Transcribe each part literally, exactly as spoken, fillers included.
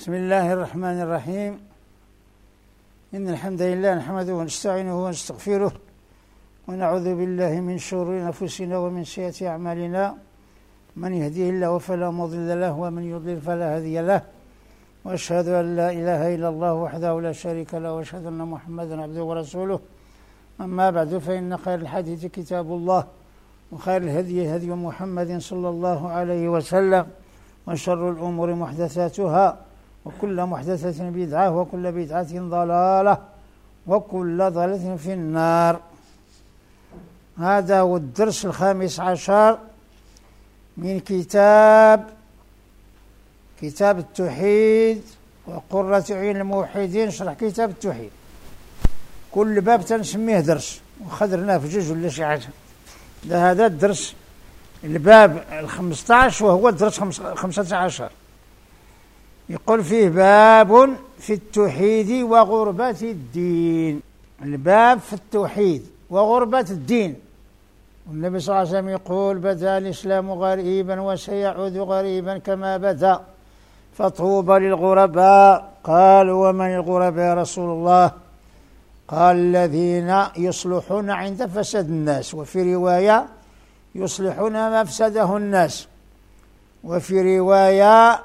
بسم الله الرحمن الرحيم. إن الحمد لله نحمده ونستعينه ونستغفره ونعوذ بالله من شرور أنفسنا ومن سيئات أعمالنا، من يهديه الله فلا مضل له ومن يضلل فلا هادي له، وأشهد أن لا إله إلا الله وحده لا شريك له، وأشهد أن محمدا عبده ورسوله. أما بعد، فإن خير الحديث كتاب الله، وخير الهدي هدي محمد صلى الله عليه وسلم، وشر الأمور محدثاتها، وكل محدثة بدعة، وكل بدعة ضلالة، وكل ضلالة في النار. هذا هو الدرس الخامس عشر من كتاب كتاب التوحيد وقرة عين الموحدين، شرح كتاب التوحيد. كل باب تنسميه درس، وخدرناه في جوج ولا شي حاجة. هذا الدرس الباب الخمسة عشر، وهو الدرس خمسة عشر. يقول فيه باب في التوحيد وغربة الدين. الباب في التوحيد وغربة الدين. والنبي صلى الله عليه وسلم يقول: بدأ الإسلام غريبا وسيعود غريبا كما بدأ، فطوبى للغرباء. قال: ومن الغرباء يا رسول الله؟ قال: الذين يصلحون عند فساد الناس، وفي رواية يصلحون ما أفسده الناس، وفي رواية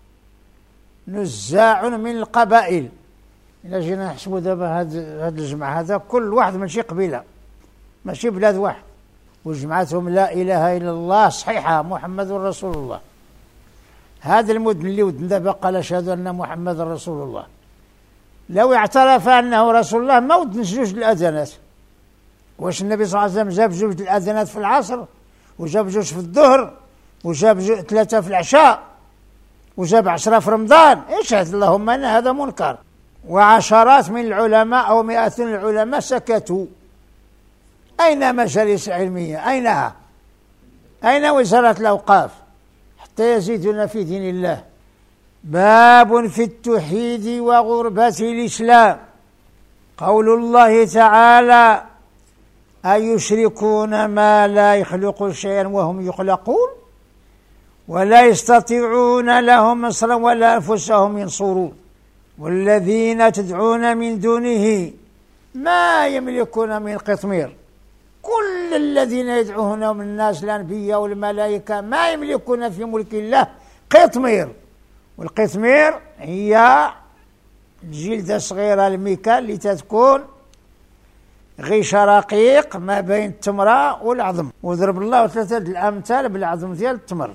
نزاع من القبائل. إلا جينا نحسبوا دابا هذا الجمع هذا كل واحد من شي قبيلة، ماشي بلاد واحد، وجمعتهم لا إله إلا الله صحيحة محمد رسول الله. هذا المدن اللي ودن دابا قال: أشهد أن محمد رسول الله، لو اعترف أنه رسول الله ما ودنش جوج الأذانات. واش النبي صلى الله عليه وسلم جاب جوج الأذانات في العصر، وجاب جوج في الظهر، وجاب ثلاثة في العشاء، وجاب عشرة في رمضان؟ اشهد اللهم أن هذا منكر. وعشرات من العلماء أو مئات من العلماء سكتوا. أين مجالس علمية؟ أينها؟ أين وزارة الأوقاف حتى يزيدون في دين الله؟ باب في التوحيد وغربة الإسلام. قول الله تعالى: أيشركون ما لا يخلق شيئا وهم يخلقون ولا يستطيعون لهم نصرا ولا أنفسهم ينصرون والذين تدعون من دونه ما يملكون من قطمير. كل الذين يدعونهم الناس الأنبياء والملائكة ما يملكون في ملك الله قطمير. والقطمير هي الجلدة الصغيرة الميكا اللي تتكون غيش رقيق ما بين التمرة والعظم. وضرب الله ثلاثة الأمثال بالعظم ديال التمر: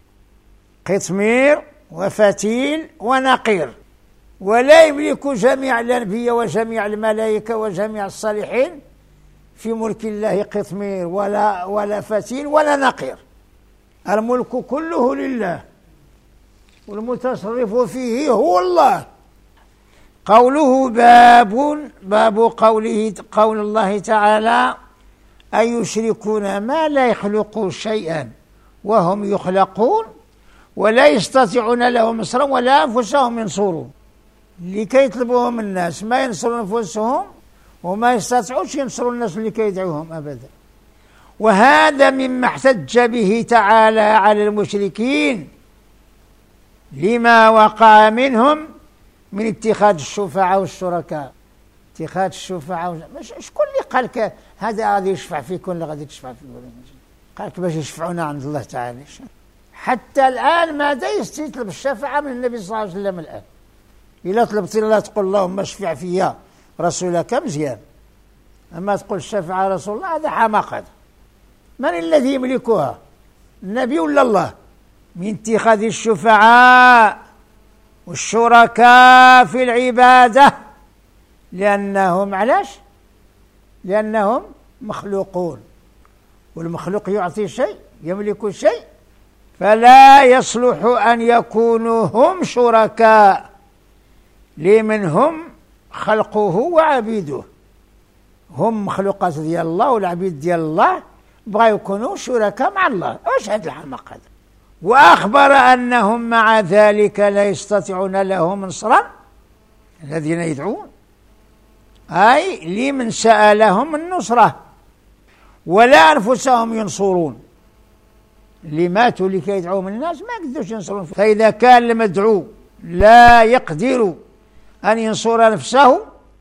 قطمير وفتيل ونقير. ولا يملك جميع الأنبياء وجميع الملائكة وجميع الصالحين في ملك الله قطمير ولا ولا فتيل ولا نقير. الملك كله لله، والمتصرف فيه هو الله. قوله باب باب قوله قول الله تعالى: أيشركون ما لا يخلق شيئا وهم يخلقون ولا يستطيعون لهم نصرا ولا أنفسهم ينصرون. لكي يطلبوهم الناس ما ينصرون أنفسهم، وما يستطيعوش ينصروا الناس اللي كيدعوهم أبدا. وهذا مما احتج به تعالى على المشركين لما وقع منهم من اتخاذ الشفعاء والشركاء. اتخاذ الشفعاء مش شكون اللي قال لك هذا غادي يشفع فيكم ولا غادي تشفع فيكم؟ قال لك باش يشفعونا عند الله تعالى. حتى الآن ماذا يستطلب الشفاعة من النبي صلى الله عليه وسلم الآن؟ إلا طلبت الله تقول اللهم اشفع فيا رسولك مزيان، أما تقول الشفاعة رسول الله هذا حماقة. من الذي يملكها؟ النبي ولا الله؟ من اتخاذ الشفعاء والشركاء في العبادة، لأنهم علاش؟ لأنهم مخلوقون، والمخلوق يعطي شيء يملك شيء، فلا يصلح أن يكونوا هم شركاء لمن هم خلقه وعبيده. هم مخلوقات ديال الله والعبيد ديال الله، بغا يكونوا شركاء مع الله. واش هذا الحماق هذا؟ وأخبر أنهم مع ذلك لا يستطيعون لهم نصرا، الذين يدعون، أي لمن سألهم النصرة، ولا أنفسهم ينصرون. اللي ماتوا اللي كيدعوهم الناس ما قدروش ينصرون. فإذا كان المدعو لا يقدر أن ينصر نفسه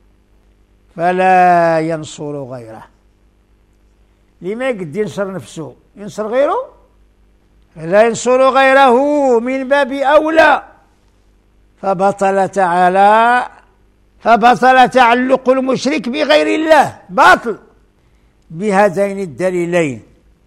فلا ينصر غيره. لما يقدر ينصر نفسه ينصر غيره؟ لا ينصر غيره من باب أولى. فبطل تعالى فبطل تعلق المشرك بغير الله، باطل بهذين الدليلين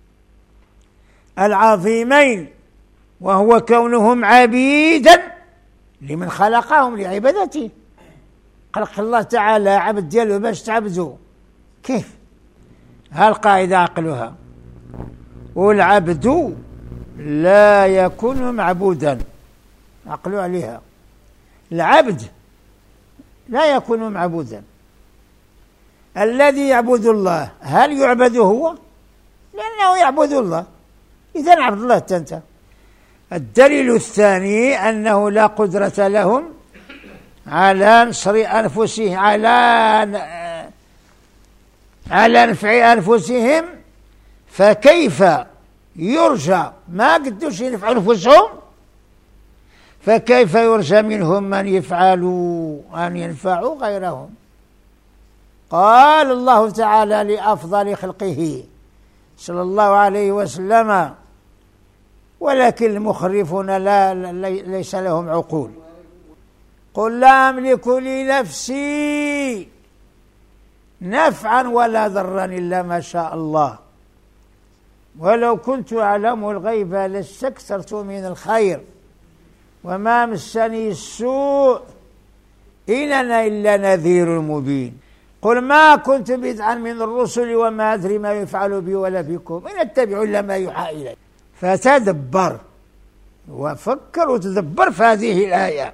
العظيمين، وهو كونهم عبيدا لمن خلقهم لعبادته. خلق الله تعالى عبد دياله باش تعبدوا، كيف؟ هالقاعدة عقلها، والعبد لا يكون معبودا، عقلوا عليها، العبد لا يكون معبودا. الذي يعبد الله هل يعبد هو؟ لأنه يعبد الله، إذن عبد الله تنتهى. الدليل الثاني أنه لا قدرة لهم على نصر أنفسهم، على على نفع أنفسهم، فكيف يرجى ما قدوش ينفعوا أنفسهم، فكيف يرجى منهم من يفعلوا أن ينفعوا غيرهم؟ قال الله تعالى لأفضل خلقه صلى الله عليه وسلم: ولكن المخرفون لا ليس لهم عقول. قل لا أملك لنفسي نفعا ولا ضرا إلا ما شاء الله، ولو كنت أعلم الغيب لاستكثرت من الخير وما مسني السوء إن أنا إلا نذير مبين. قل ما كنت بدعا من الرسل وما أدري ما يفعل بي ولا بكم إن أتبع إلا ما يوحى إلي. فتدبر وفكر وتدبر في هذه الآية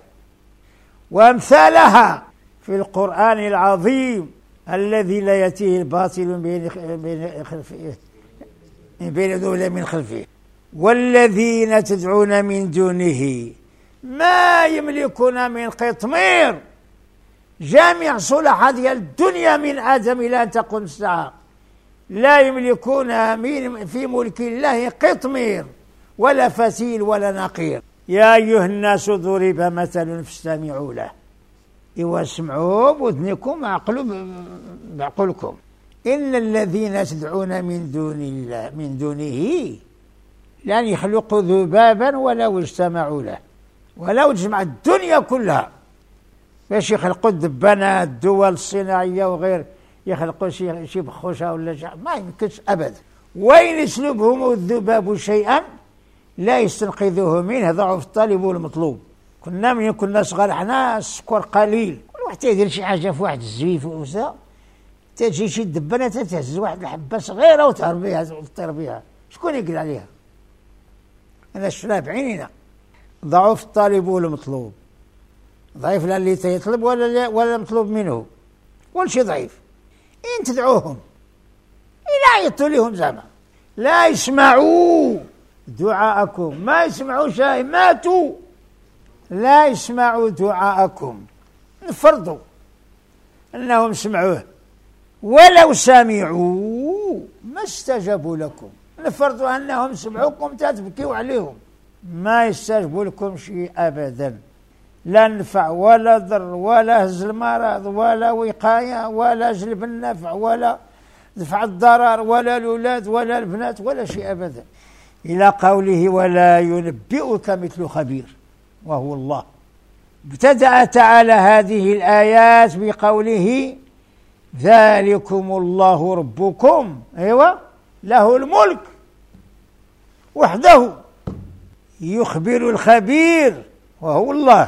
وأمثالها في القرآن العظيم الذي لا يأتيه الباطل من بين بين خلفه من بين يديه من خلفه. والذين تدعون من دونه ما يملكون من قطمير. جامع صلح ديال الدنيا من آدم إلى أن تقوم الساعة لا يملكون من في ملك الله قطمير ولا فتيل ولا نقير. يا أيها الناس ضرب مثل فاستمعوا له. إيوا اسمعوا بودنكم عقلوا بعقلكم. إن الذين تدعون من دون الله من دونه لن يخلقوا ذبابا ولو اجتمعوا له، ولو اجمع الدنيا كلها باش يخلقوا الدبانة الدول الصناعية وغير يخلقوا شي شي بخوشة ولا شي، ما يمكنش أبدا. وإن يسلبهم الذباب شيئا لا يستنقذوه منه، ضعف الطالب والمطلوب. كنا من كنا صغار حنا السكر قليل، كل واحد يدير شي حاجة في واحد الزيف وسا تجي شي دبانة تهز واحد الحبة صغيرة وتهرب بها وتطير بها، شكون يقل عليها؟ أنا شفنا بعينينا. ضعف الطالب والمطلوب، ضعيف لا اللي يطلب ولا ولا مطلوب منه، ولا شي ضعيف. إن تدعوهم لا يعيطوا لهم زعما لا يسمعوا دعاءكم، ما يسمعوا شيء، ماتوا. لا يسمعوا دعاءكم، نفرضوا أنهم سمعوه، ولو سمعوا ما استجابوا لكم، نفرضوا أنهم سمعوكم تتبكيوا عليهم، ما يستجبوا لكم شيء أبدا، لا نفع ولا ضر ولا هز المرض ولا وقاية ولا جلب النفع ولا دفع الضرر ولا الأولاد ولا البنات ولا شيء أبدا. إلى قوله: ولا ينبئك مثل خبير وهو الله. ابتدأ تعالى هذه الآيات بقوله: ذلكم الله ربكم، أيوة، له الملك وحده، يخبر الخبير وهو الله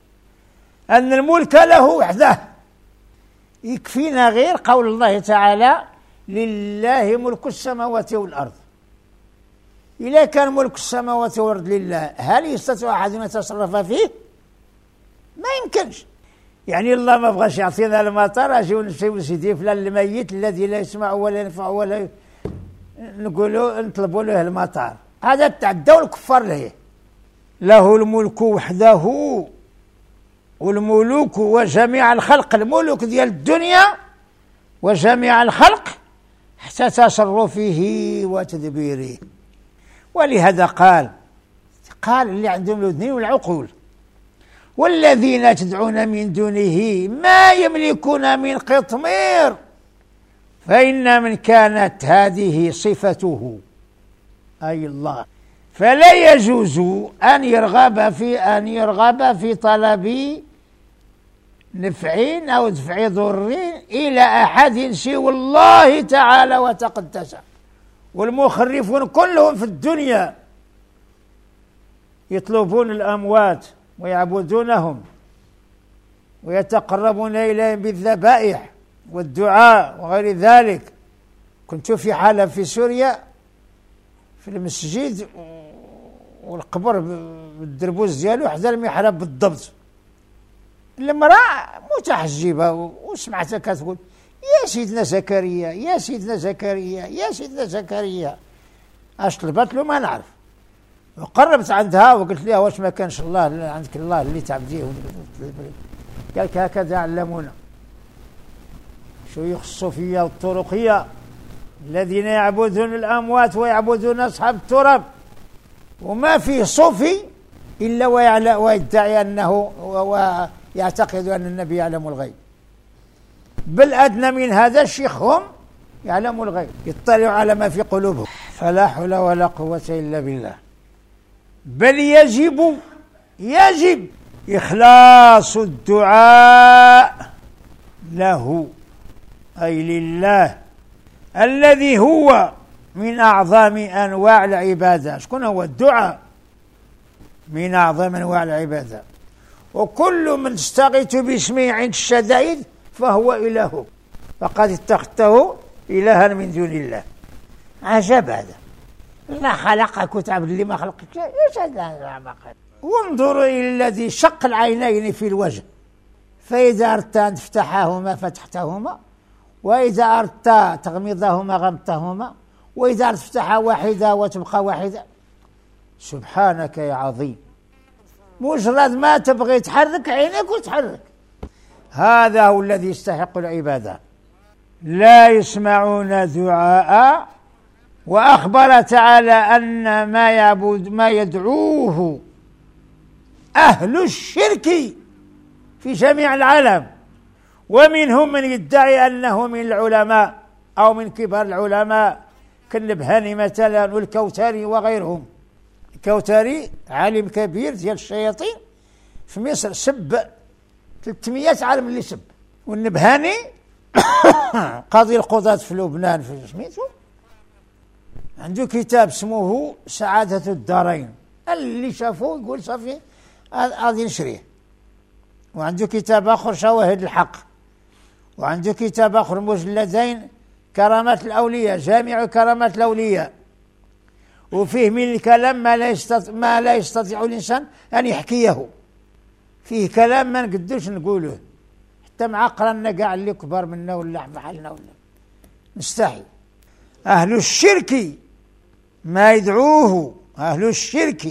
أن الملك له وحده. يكفينا غير قول الله تعالى: لله ملك السماوات والأرض. إذا كان ملك السماوات والأرض لله، هل يستطيع أحد أن يتصرف فيه؟ ما يمكنش. يعني الله ما بغاش يعطينا المطر، أجيو نمشيو لسيدي فلان الميت الذي لا يسمع ولا ينفع ولا نقولوا نطلبوا له المطر، هذا تعدوا الكفار له. له الملك وحده، والملوك وجميع الخلق، الملوك ديال الدنيا وجميع الخلق حتى تصرفه وتدبيره. ولهذا قال قال اللي عندهم الأذنين والعقول: والذين تدعون من دونه ما يملكون من قطمير. فإن من كانت هذه صفته أي الله فلا يجوز أن يرغب في أن يرغب في طلب نفع أو دفع ضر إلى أحد سوى الله تعالى وتقدس. والمخرفون كلهم في الدنيا يطلبون الأموات ويعبدونهم ويتقربون إليهم بالذبائح والدعاء وغير ذلك. كنت في حالة في سوريا في المسجد والقبر بالدربوز ديالو حدا المحراب بالضبط. المرأة متحجبة وسمعتها كتقول يا سيدنا زكريا يا سيدنا زكريا يا سيدنا زكريا. اش طلبت له ما نعرف. وقربت عندها وقلت لها واش ما كانش الله عندك الله اللي تعبديه؟ قالك هكذا علمونا شيوخ الصوفية والطرقية الذين يعبدون الأموات ويعبدون أصحاب التراب. وما فيه صوفي إلا ويدعي أنه ويعتقد أن النبي يعلم الغيب. بل أدنى من هذا الشيخ هم يعلم الغيب يطلع على ما في قلوبهم. فلا حول ولا قوة إلا بالله. بل يجب يجب إخلاص الدعاء له أي لله الذي هو من أعظم أنواع العبادة. شكون هو الدعاء؟ من أعظم أنواع العبادة. وكل من تستغيث باسمه عند الشدائد فهو إله فقد اتخذته إلها من دون الله. عجب هذا. الله خلقك وتعبد اللي ما خلقك. ايش هذا ما قال. وانظروا إلى الذي شق العينين في الوجه فإذا أردت أن تفتحهما فتحتهما وإذا أردت تغمضهما غمضتهما وإذا أردت تفتح واحدة وتبقى واحدة. سبحانك يا عظيم. مجرد ما تبغي تحرك عينك وتحرك. هذا هو الذي يستحق العبادة. لا يسمعون دعاء. وأخبر تعالى أن ما يعبد ما يدعوه أهل الشرك في جميع العالم. ومنهم من يدعي أنه من العلماء أو من كبار العلماء كالنبهاني مثلا والكوثري وغيرهم. الكوثري عالم كبير ديال الشياطين في مصر سب ثلاثمائة عالم اللي سب. والنبهاني قاضي القضاة في لبنان في سميتو عنده كتاب اسمه سعادة الدارين. اللي شافوه يقول صافي غادي نشريه. وعنده كتاب آخر شواهد الحق. وعنده كتاب آخر مجلدين كرامات الأولياء جامع كرامات الأولياء. وفيه من الكلام ما لا يستطيع ما لا يستطيع الإنسان أن يحكيه. فيه كلام ما نقدوش نقوله حتى مع قرنا كاع اللي كبار منا ولا بحالنا ولا نستحي. أهل الشرك ما يدعوه أهل الشرك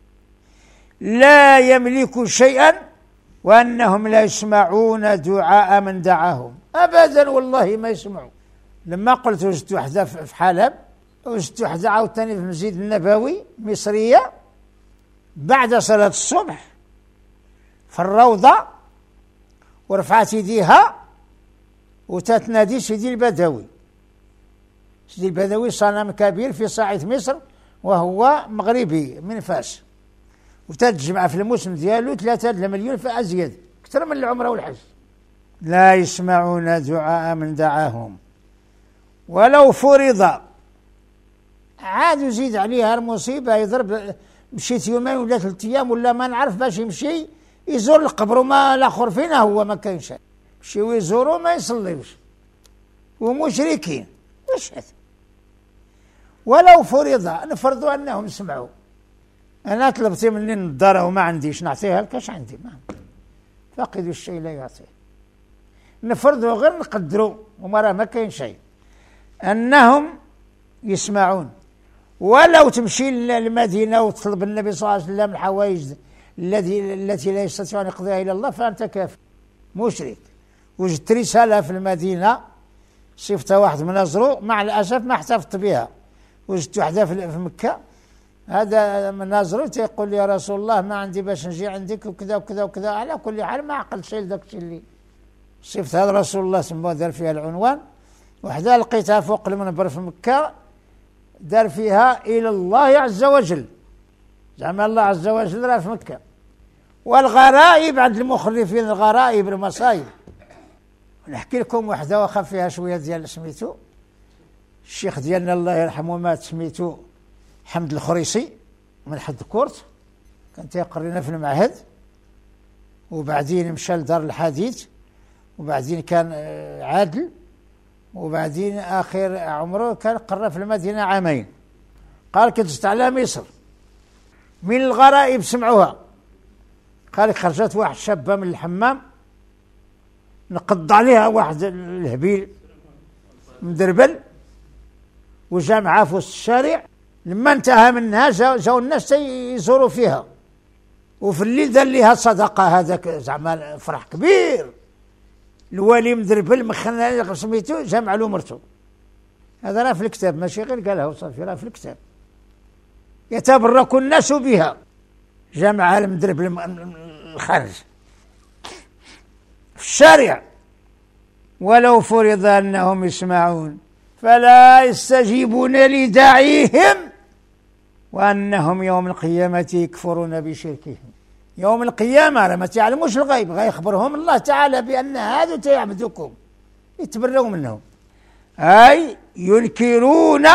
لا يملك شيئا وأنهم لا يسمعون دعاء من دعاهم أبدا. والله ما يسمعوا. لما قلت وجدت وحدة في حلب وجدت وحدة عاوتاني في المسجد النبوي مصرية بعد صلاة الصبح في الروضة ورفعت يديها وتتنادي سيدي البدوي. سيدي البدوي صنم كبير في صاعة مصر وهو مغربي من فاس. وتتجمع في الموسم ديالو ثلاثة مليون فأزيد أكثر من العمرة والحج. لا يسمعون دعاء من دعاهم ولو فرض. عاد يزيد عليها المصيبة يضرب. مشيت يومين ولا ثلاثة أيام ولا ما نعرف باش يمشي يزور القبر وما الآخر فينا هو ما كاين شيء. يمشيو يزوروا ما يصليوش ومشركين. وش هذا؟ ولو فرض نفرضوا أنهم سمعوا. أنا طلبتي مني النظارة وما عنديش نعطيها لك. اش عندي؟ ما فاقد الشيء لا يعطيه. نفرضوا غير نقدروا وما راه ما كاين شيء أنهم يسمعون. ولو تمشي للمدينة وتطلب النبي صلى الله عليه وسلم الحوائج التي التي لا يستطيع أن يقضيها إلا الله فأنت كافر مشرك. وجدت رسالة في المدينة صفتها واحد من أزرو مع الأسف ما احتفظت بها. وجدت واحدة في مكة هذا من نظرته يقول يا رسول الله ما عندي باش نجي عندك وكذا وكذا وكذا. على كل حال ما عقل شيء لذاك الشيء اللي صفت هذا رسول الله سموه دار فيها العنوان. وحده لقيتها فوق المنبر في مكة دار فيها إلى الله عز وجل، زعما الله عز وجل راه في مكة. والغرائب عند المخرفين، الغرائب المصايب، نحكي لكم واحدة واخا فيها شوية ديال سميتو الشيخ ديالنا الله يرحمه مات سميتو حمد الخريصي من حد كورت، كان تيقرينا في المعهد، وبعدين مشى لدار الحديث، وبعدين كان عادل، وبعدين آخر عمره كان قرى في المدينة عامين. قال كنت جيت على مصر من الغرائب سمعوها، قال خرجت واحد شابة من الحمام نقض عليها واحد الهبيل مدربل وجا معاه في وسط الشارع. لما انتهى منها جاو الناس يزوروا فيها، وفي الليل دار ليها صدقة. هذاك زعما فرح كبير، الوالي مدربل مخنا سميتو جمع له مرته. هذا راه في الكتاب ماشي غير قالها وصافي، راه في الكتاب. يتبرك الناس بها، جمع المدربل الخارج في الشارع. ولو فرض أنهم يسمعون فلا يستجيبون لداعيهم وأنهم يوم القيامة يكفرون بشركهم. يوم القيامة ما تعلموش الغيب، غيخبرهم الله تعالى بأن هذا تيعبدكم، يتبرؤوا منهم، أي ينكرون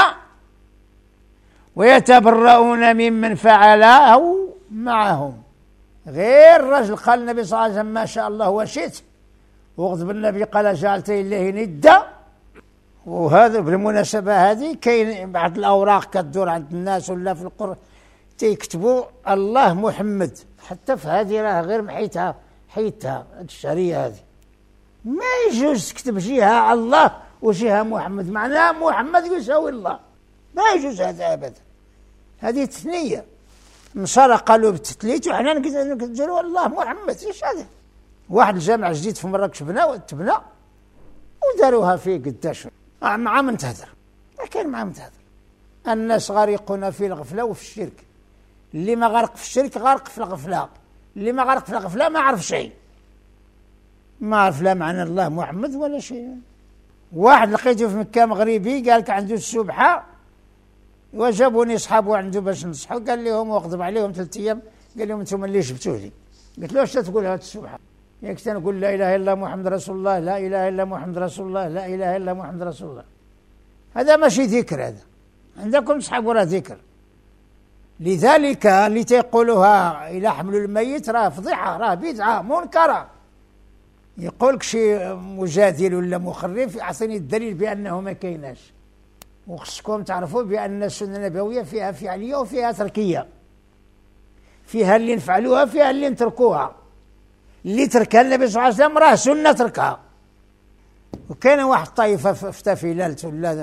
ويتبرؤون ممن فعله معهم. غير الرجل قال النبي صلى الله عليه وسلم ما شاء الله وشئت، وغضب النبي قال جعلت الله ندا. وهذا بالمناسبة هذه كاين بعض الأوراق كتدور عند الناس ولا في القرآن تيكتبوا الله محمد، حتى في هذه راه غير محيتها حيتها الشريعة هذه. ما يجوز تكتب جهة الله وجهة محمد، معناها محمد يساوي الله، ما يجوز هذا أبدا. هذه تثنية. نصارى قالوا بالتثليث وحنا نقولوا الله محمد. ايش هذا؟ واحد الجامع جديد في مراكش بنا تبنى وداروها فيه قداش مع من تهدر، ما كان مع من تهدر. الناس غارقون في الغفلة وفي الشرك. اللي ما غرق في الشرك غارق في الغفلة، اللي ما غرق في الغفلة ما عرف شيء، ما عرف لا معنى الله محمد ولا شيء. واحد لقيته في مكة مغربي قال لك عنده السبحة، وجابوني اصحابه عنده باش نصحوا، قال لهم وغضب عليهم ثلاث ايام، قال لهم انتم اللي جبتوه لي. قلت له اش تقول هذه السبحة؟ ياك تنقول لا اله الا محمد رسول الله، لا اله الا محمد رسول الله، لا اله الا محمد رسول الله. هذا ماشي ذكر، هذا عندكم اصحابوا راه ذكر. لذلك اللي تيقولوها الى حملوا الميت راه فضيحه، راه بدعه منكره. يقول لك شي مجادل ولا مخرف يعطيني الدليل بانه ما كايناش. وخصكم تعرفوا بان السنه النبويه فيها فعليه وفيها تركيه، فيها اللي نفعلوها فيها اللي نتركوها. اللي تركها النبي صلى الله عليه وسلم راه سنه تركها. وكان واحد طائفه في تافيلالت ولا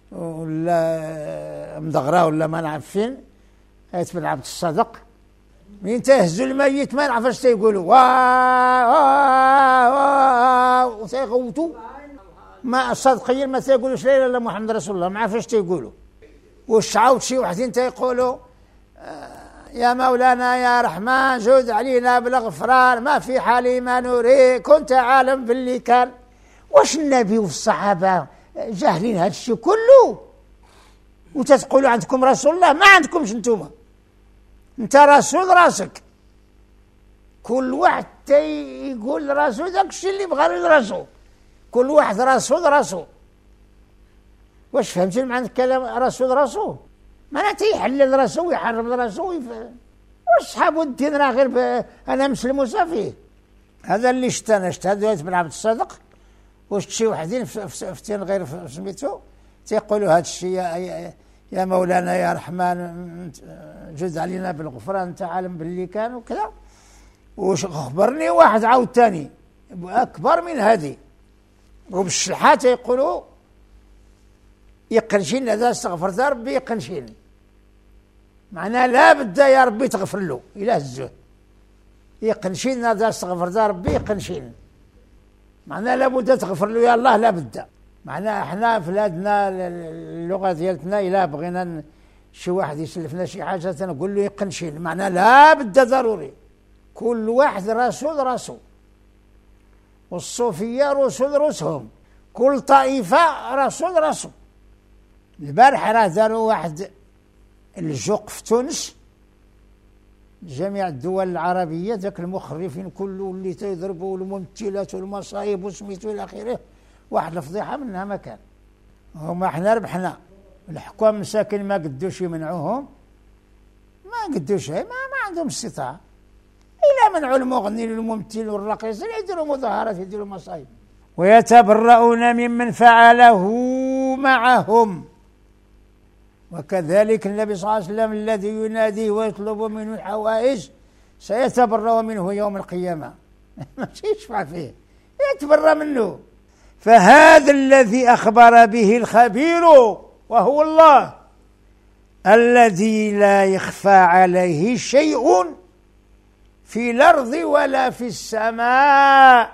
ولا مدغرا ولا ما نعرف فين، ايت بن عبد الصادق، من تهزوا الميت ما نعرف اش تيقولوا، وا وا وتيغوتوا، ما صدقيا ما تيقولوش لا اله الا محمد رسول الله، ما عرف اش تيقولوا. والشعوت شي وحدين تيقولوا يا مولانا يا رحمن جود علينا بالغفران، ما في حالي ما نوري، كنت عالم باللي كان. واش النبي والصحابه جاهلين هذا الشيء كله؟ وتتقولوا عندكم رسول الله، ما عندكمش انتم. انت رسول راسك، كل واحد يقول رسول داك الشيء اللي بغى راسه، كل واحد رسول راسه. واش فهمتي معنى الكلام رسول راسه؟ معناته يحلل راسه ويحرم راسه ويف... واصحاب الدين راه غير ب... انا مسلم وصافي. هذا اللي شت انا شت هذا بن عبد الصادق وشت شي وحدين فتين غير سميتو تيقولوا هذا الشيء يا... يا مولانا يا رحمن جد علينا بالغفران، انت عالم باللي كان وكذا. وش خبرني واحد عاود ثاني اكبر من هذه، وبالشلحات يقولوا يقنشين هذا استغفرت ربي يقنشين، معناه لا بد يا ربي تغفر له الى الزهد. يقنشين هذا استغفرت ربي يقنشين، معناه لا بد تغفر له يا الله، لا بد. معناه احنا في بلادنا اللغه ديالتنا الا بغينا شي واحد يسلفنا شي حاجة تنقول له يقنشين، معناه لا بد ضروري كل واحد رسول رسول، والصوفية رسل رسلهم، كل طائفة رسول رسول. البارح راه داروا واحد الجوق في تونس، جميع الدول العربية ذاك المخرفين كله اللي تيضربوا الممثلات والمصايب وسميتو إلى آخره، واحد الفضيحة منها ما كان. هما حنا ربحنا، الحكام مساكن ما قدوش يمنعوهم، ما قدوش، ما, ما عندهم استطاعة إلا منعوا المغنين والممثلين والراقصين يديروا مظاهرات يديروا مصايب، ويتبرؤون ممن فعله معهم. وكذلك النبي صلى الله عليه وسلم الذي يناديه ويطلب منه الحوائج سيتبرأ منه يوم القيامة ماشي يشفع فيه، يتبرأ منه. فهذا الذي أخبر به الخبير وهو الله الذي لا يخفى عليه شيء في الأرض ولا في السماء،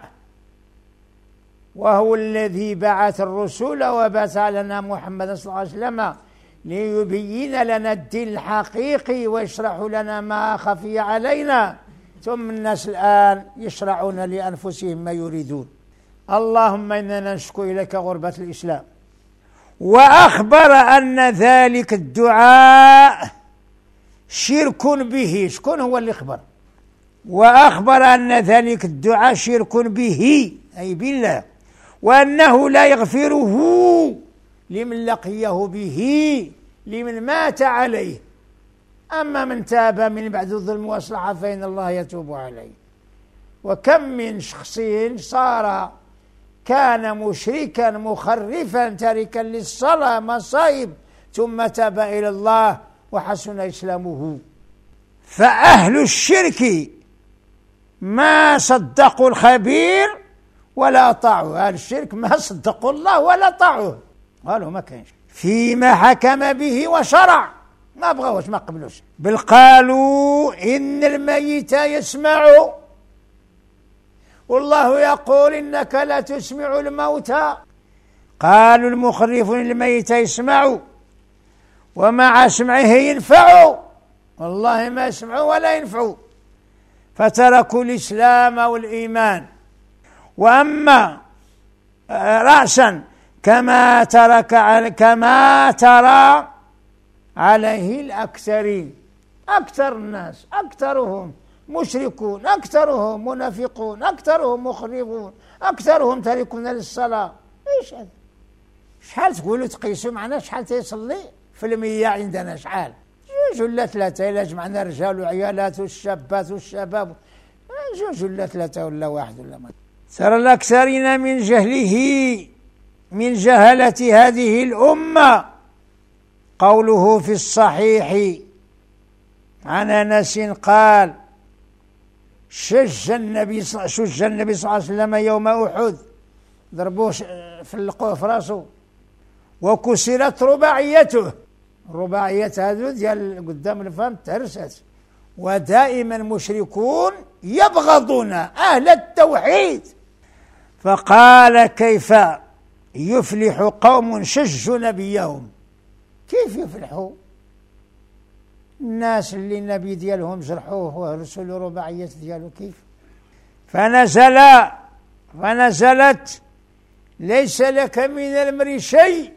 وهو الذي بعث الرسل وبعث لنا محمد صلى الله عليه وسلم ليبين لنا الدين الحقيقي ويشرح لنا ما خفي علينا، ثم الناس الآن يشرعون لأنفسهم ما يريدون. اللهم إننا نشكو إليك غربة الإسلام. وأخبر أن ذلك الدعاء شرك به. شكون هو اللي خبر؟ وأخبر أن ذلك الدعاء شرك به أي بالله، وأنه لا يغفره لمن لقيه به لمن مات عليه، أما من تاب من بعد الظلم وأصلح فإن الله يتوب عليه. وكم من شخص صار كان مشركا مخرفا تاركا للصلاة مصائب ثم تاب إلى الله وحسن إسلامه. فأهل الشرك ما صدقوا الخبير ولا طاعوا، أهل الشرك ما صدقوا الله ولا طاعوه، قالوا ما كانش فيما حكم به وشرع، ما بغاوش ما قبلوش، بل قالوا إن الميت يسمع، والله يقول إنك لا تسمع الموتى. قالوا المخرفون الميت يسمع ومع سمعه ينفع، والله ما يسمع ولا ينفع، فتركوا الإسلام والإيمان. وأما رأسا كما ترك كما ترى عليه الأكثرين، أكثر الناس أكثرهم مشركون، أكثرهم منافقون، أكثرهم مخربون، أكثرهم تاركون للصلاة. إيش هذا؟ شحال تقولوا تقيسوا معنا شحال تيصلي في المية عندنا؟ شحال؟ جوج ولا ثلاثة إلا جمعنا رجال وعيالات والشابات والشباب، جوج ولا ثلاثة ولا واحد ولا ما. ترى الأكثرين من جهله من جهلة هذه الأمة. قوله في الصحيح عن أنس قال شج النبي شج النبي صلى الله عليه وسلم يوم أحد، ضربوه فلقوه في راسه وكسرت رباعيته، رباعية هذو ديال قدام الفم تهرست. ودائما مشركون يبغضون أهل التوحيد. فقال كيف يفلح قوم شجوا نبيهم؟ كيف يفلحوا الناس اللي النبي ديالهم جرحوه ورسلوا رباعية دياله؟ كيف؟ فنزل فنزلت ليس لك من الأمر شيء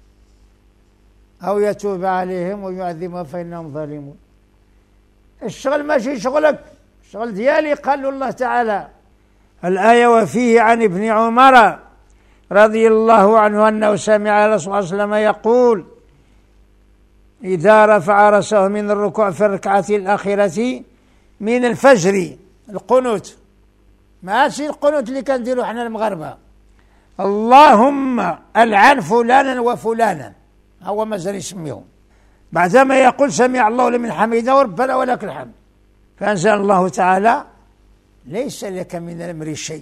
أو يتوب عليهم ويعذبهم فإنهم ظالمون. الشغل ماشي شغلك، الشغل ديالي. قال الله تعالى الآية وفيه عن ابن عمر رضي الله عنه أنه سمع الرسول صلى الله عليه وسلم يقول إذا رفع رأسه من الركوع في الركعة الأخيرة من الفجر، القنوت ماشي القنوت اللي كنديروا احنا المغاربة، اللهم ألعن فلانا وفلانا، هو مازال يسميهم، بعدما يقول سمع الله لمن حمده وربنا ولك الحمد. فأنزل الله تعالى ليس لك من الأمر شيء.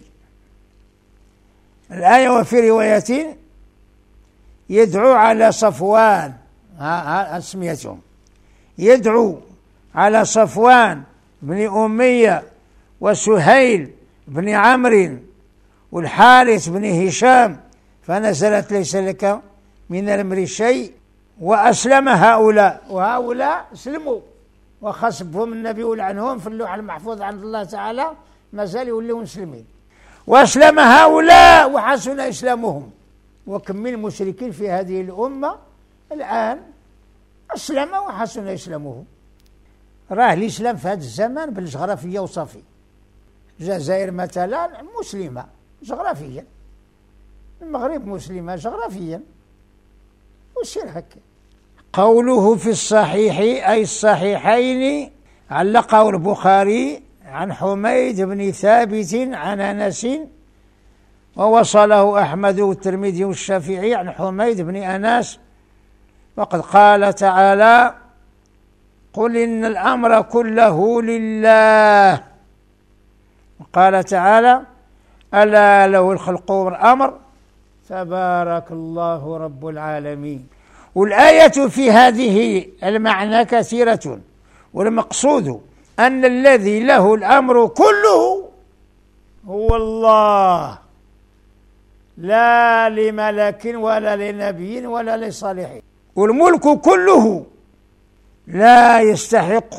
الآية وفي رواية يدعو على صفوان، ها اسميتهم، يدعو على صفوان بن أمية وسهيل بن عمرو والحارث بن هشام، فنزلت ليس لك من الأمر شيء وأسلم هؤلاء، وهؤلاء سلموا وخصبهم النبي ولعنهم في اللوح المحفوظ عند الله تعالى، ما زال يوليون مسلمين. وأسلم هؤلاء وحسن إسلامهم. وكم من مشركين في هذه الأمة الآن أسلم وحسن إسلامه. راه الإسلام في هذا الزمان بالجغرافية وصافي. الجزائر مثلا مسلمة جغرافيا، المغرب مسلمة جغرافيا، وسير هكا. قوله في الصحيح أي الصحيحين علقه البخاري عن حميد بن ثابت عن أنس، ووصله أحمد والترمذي والشافعي عن حميد بن أنس. وقد قال تعالى: قل إن الأمر كله لله. وقال تعالى: ألا له الخلق والأمر تبارك الله رب العالمين. والآية في هذه المعنى كثيرة، والمقصود أن الذي له الأمر كله هو الله، لا لملك ولا لنبي ولا لصالح. والملك كله لا يستحق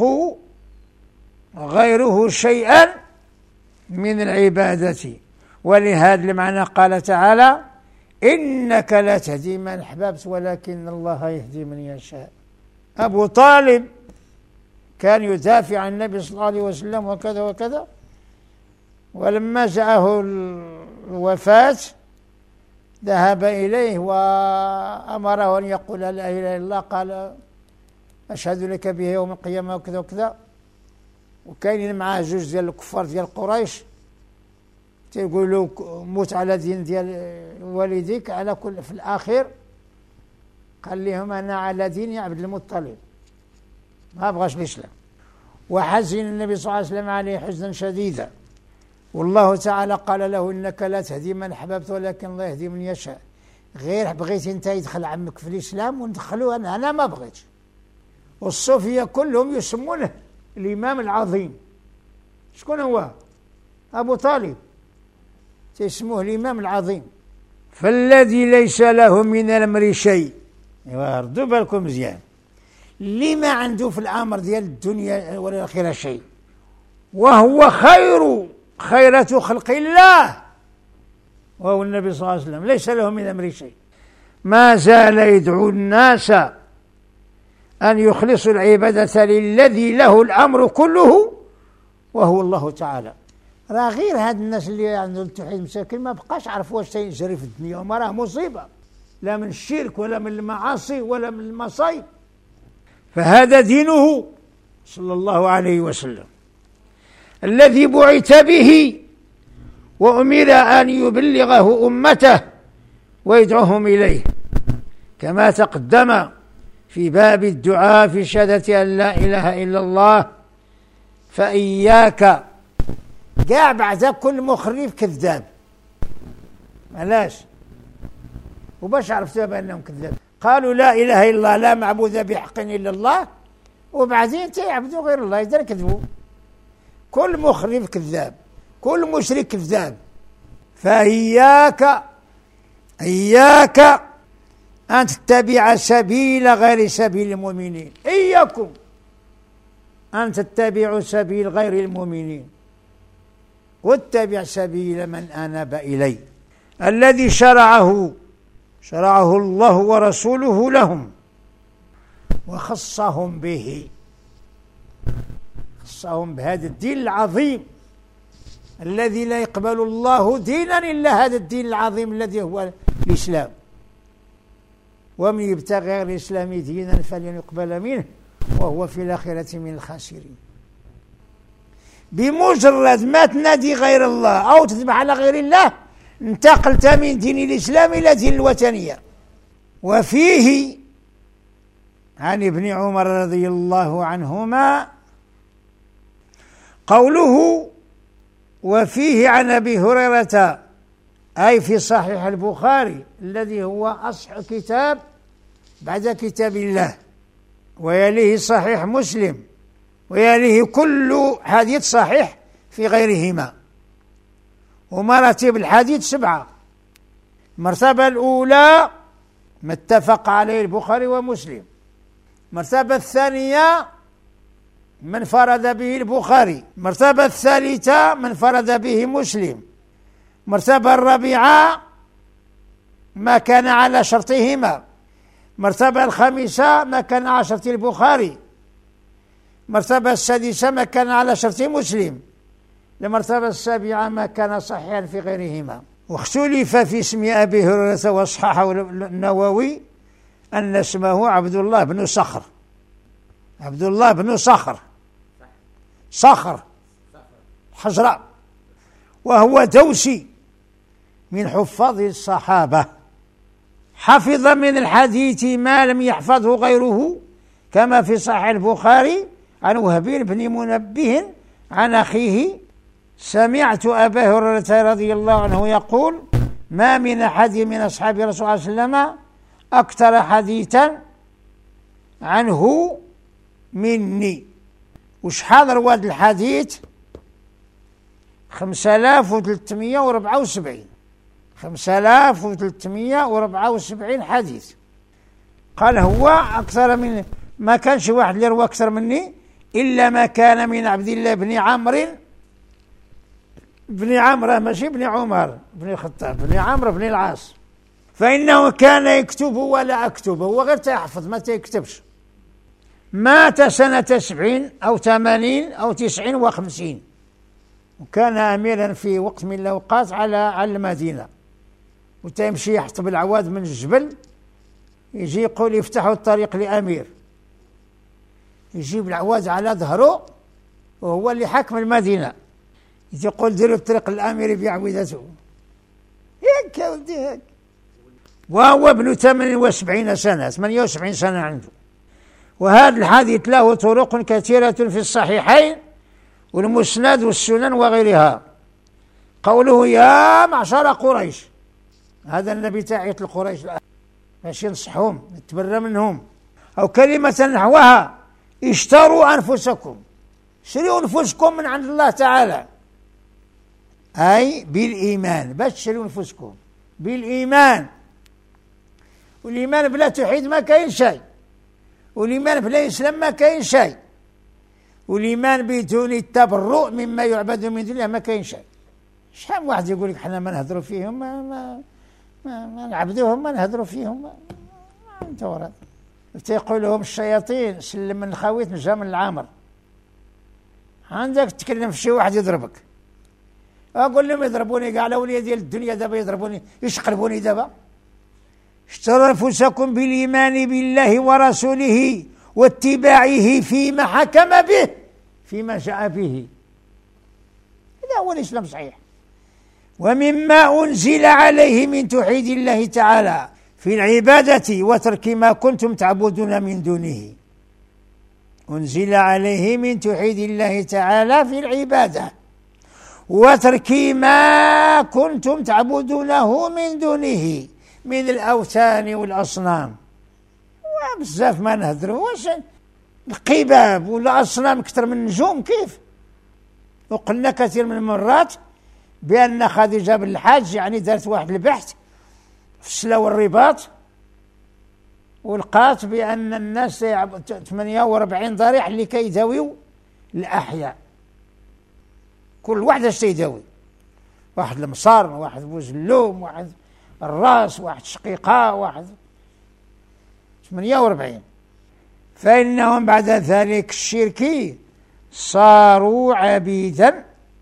غيره شيئا من العبادة. ولهذا المعنى قال تعالى: إنك لا تهدي من أحببت ولكن الله يهدي من يشاء. أبو طالب كان يدافع عن النبي صلى الله عليه وسلم وكذا وكذا، ولما جاءه الوفاة ذهب إليه وأمره أن يقول لا إله إلا الله، قال: أشهد لك به يوم القيامة وكذا وكذا. وكاينين معاه جوج ديال الكفار ديال قريش تيقولوا موت على دين ديال والديك. على كل في الأخير قال لهم: أنا على دين عبد المطلب، ما بغاش الإسلام. وحزن النبي صلى الله عليه وسلم عليه حزنا شديدا. والله تعالى قال له: إنك لا تهدي من أحببت ولكن الله يهدي من يشاء. غير بغيت أنت يدخل عمك في الإسلام وندخلوه أنا أنا ما بغيتش. والصوفية كلهم يسمونه الإمام العظيم. شكون هو؟ أبو طالب، تسموه الإمام العظيم. فالذي ليس له من الأمر شيء، ردوا بالكم مزيان، اللي ما عنده في الأمر ديال الدنيا والآخرة شيء، وهو خير خيرة خلق الله وهو النبي صلى الله عليه وسلم، ليس له من الأمر شيء، ما زال يدعو الناس أن يخلصوا العبادة للذي له الأمر كله وهو الله تعالى. راه غير هاد الناس اللي عندهم التوحيد مساكين ما بقاش عرفوا واش تيجري في الدنيا، وما راه مصيبة، لا من الشرك ولا من المعاصي ولا من المصايب. فهذا دينه صلى الله عليه وسلم الذي بعث به، وأمر أن يبلغه أمته ويدعوهم إليه، كما تقدم في باب الدعاء في شهادة أن لا إله إلا الله. فإياك، قاع بعد كل مخرف كذاب، علاش؟ وباش عرفتوا بأنهم كذاب؟ قالوا لا إله إلا الله، لا معبود بحق إلا الله، وبعدين تيعبدوا غير الله، إذا كذبوا. كل مخرف كذاب، كل مشرك كذاب. فإياك إياك أن تتبع سبيل غير سبيل المؤمنين، إياكم أن تتبعوا سبيل غير المؤمنين، واتبع سبيل من أناب إلي، الذي شرعه شرعه الله ورسوله لهم وخصهم به، خصهم بهذا الدين العظيم الذي لا يقبل الله دينا إلا هذا الدين العظيم الذي هو الإسلام. ومن يبتغي غير الإسلام دينا فلن يقبل منه وهو في الآخرة من الخاسرين. بمجرد ما تنادي غير الله أو تذبح على غير الله انتقلت من دين الإسلام إلى دين الوثنية. وفيه عن ابن عمر رضي الله عنهما قوله: وفيه عن أبي هريرة، أي في صحيح البخاري الذي هو أصح كتاب بعد كتاب الله، ويليه صحيح مسلم، ويليه كل حديث صحيح في غيرهما. ومراتب الحديث سبعة. المرتبة الأولى ما اتفق عليه البخاري ومسلم. المرتبة الثانية من فرد به البخاري. المرتبة الثالثة من فرد به مسلم. المرتبة الرابعة ما كان على شرطهما. المرتبة الخامسة ما كان على شرط البخاري. المرتبة السادسة ما كان على شرط مسلم. المرتبة السابعة ما كان صحيحا في غيرهما. واختلف في اسم أبي هريرة وصححه النووي أن اسمه عبد الله بن صخر. عبد الله بن صخر صخر حجرة، وهو دوسي من حفاظ الصحابة، حفظ من الحديث ما لم يحفظه غيره، كما في صحيح البخاري عن وهب بن منبه عن أخيه: سمعت أبا هريرة رضي الله عنه يقول: ما من أحد من أصحاب رسول الله صلى الله عليه وسلم أكثر حديثا عنه مني. وشحال رواد الحديث؟ خمسة آلاف وثلاثمائة وأربعة وسبعين خمسة آلاف وثلاثمائة وأربعة وسبعين حديث. قال هو أكثر من، ما كانش واحد اللي روى أكثر مني إلا ما كان من عبد الله بن عمرو بن عمرو، ماشي بن عمر بن الخطاب، بن عمرو بن العاص، فإنه كان يكتب ولا أكتب، هو غير تحفظ ما تكتبش. مات سنة سبعين أو ثمانين أو تسعين وخمسين، وكان أميرا في وقت من الأوقات على على المدينة، وتمشي يحطب العواد من الجبل، يجي يقول يفتحوا الطريق لأمير، يجيب العواد على ظهره وهو اللي حكم المدينة، يقول ديروا الطريق للأمير بعويدته هيك يا ولدي هيك. وهو ابن ثمانية وسبعين سنة، ثمانية وسبعين سنة عنده. وهذا الحديث له طرق كثيرة في الصحيحين والمسند والسنن وغيرها. قوله يا معشر قريش، هذا النبي تاعية القريش باش ينصحهم نتبرى منهم. أو كلمة نحوها: اشتروا أنفسكم، اشتروا أنفسكم من عند الله تعالى، أي بالإيمان، باش تشتروا أنفسكم بالإيمان. والإيمان بلا توحيد ما كاين شيء، والإيمان بلا إسلام ما كاين شيء، والإيمان بدون التبرؤ مما يعبد من دون الله ما كاين شيء. شحال واحد يقول لك حنا ما نهضروا فيهم، ما ما ما, ما نعبدوهم، ما نهضروا فيهم، ما انت ورد. تيقول لهم الشياطين: سلم من الخويت نجا من العامر. عندك تتكلم في شي واحد يضربك، اقول لهم يضربوني كاع الاولياء ديال الدنيا دابا يضربوني، يشقلبوني دابا. اشتروا انفسكم بالايمان بالله ورسوله واتباعه فيما حكم به، فيما جاء به، هذا هو الاسلام صحيح. ومما انزل عليه من توحيد الله تعالى في العباده وترك ما كنتم تعبدون من دونه. انزل عليه من توحيد الله تعالى في العباده وترك ما كنتم تعبدونه من دونه من الأوثان والأصنام. وبزاف ما نهدروا، واش القباب ولا أصنام كثر من النجوم كيف؟ وقلنا كثير من المرات بأن خديجة بن الحاج يعني دارت واحد البحث في السلا والرباط، ولقات بأن الناس ثمانية وأربعين ضريح اللي كيداويو الأحياء، كل واحد اش تيداوي، واحد المصار، واحد بوزلوم، واحد الراس، واحد شقيقة، واحد ثمانية وأربعين. فإنهم بعد ذلك الشرك صاروا عبيدا